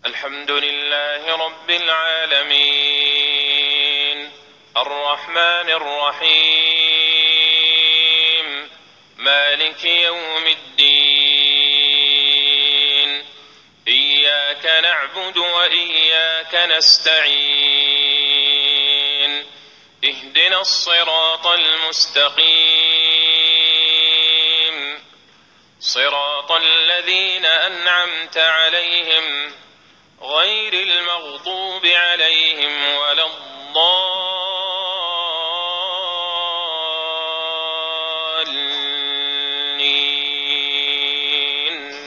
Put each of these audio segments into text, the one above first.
الحمد لله رب العالمين الرحمن الرحيم مالك يوم الدين إياك نعبد وإياك نستعين اهدنا الصراط المستقيم صراط الذين أنعمت عليهم غير المغضوب عليهم ولا الضالين.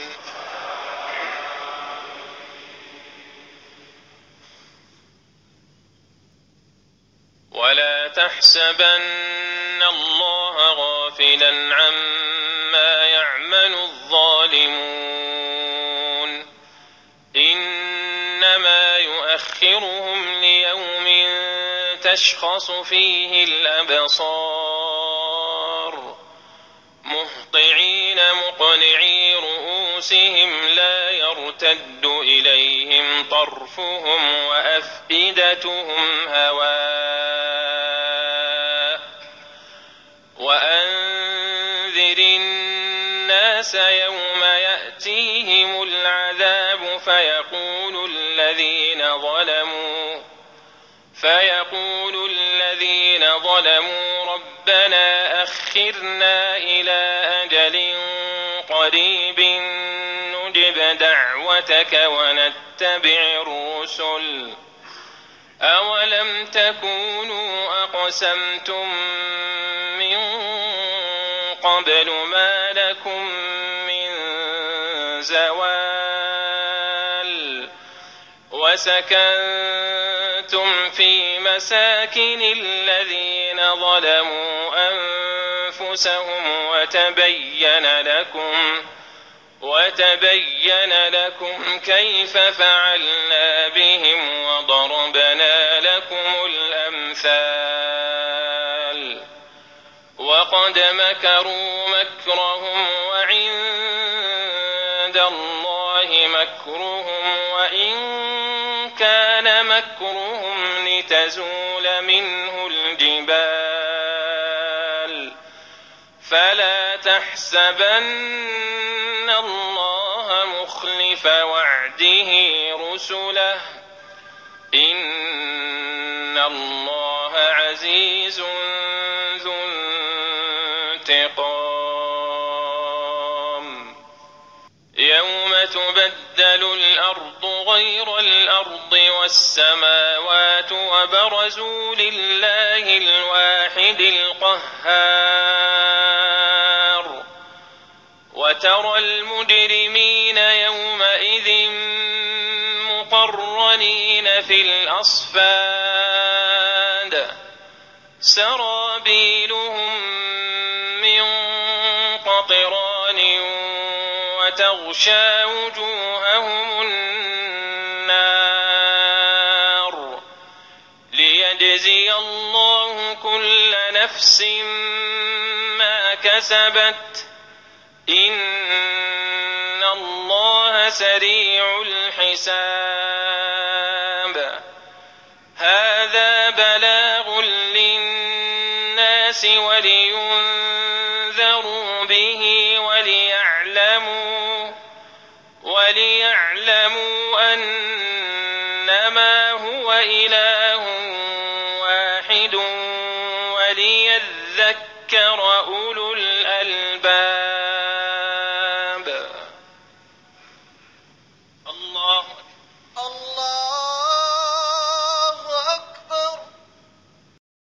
ولا تحسبن الله غافلا عما يعمل الظالمون إنما يؤخرهم ليوم تشخص فيه الأبصار مهطعين مقنعي رؤوسهم لا يرتد إليهم طرفهم وأفئدتهم هواء وأنذر الناس يوم يأتيهم العذاب فيقول الذين ظلموا ربنا أخرنا إلى أجل قريب نجب دعوتك ونتبع الرسل أولم تكونوا أقسمتم من قبل ما لكم من زوال وسكنتم في مساكن الذين ظلموا أنفسهم وتبين لكم كيف فعلنا بهم وضربنا لكم الأمثال وقد مكروا مكرهم وعند الله مكرهم وإن كان مكرهم لتزول منه الجبال فلا تحسبن الله مخلف وعده رسله إن الله عزيز ذو انتقام يوم تبدل الأرض غير الأرض والسماوات وبرزوا لله الواحد القهار وترى المجرمين يومئذ مقرنين في الأصفاد سرابيلهم من قطران وتغشى وجوههم النار ليجزي الله كل نفس ما كسبت إن الله سريع الحساب هذا بلاغ للناس ولينذروا به وليعلموا أنما هو إله واحد وليذكر أولو الألباب.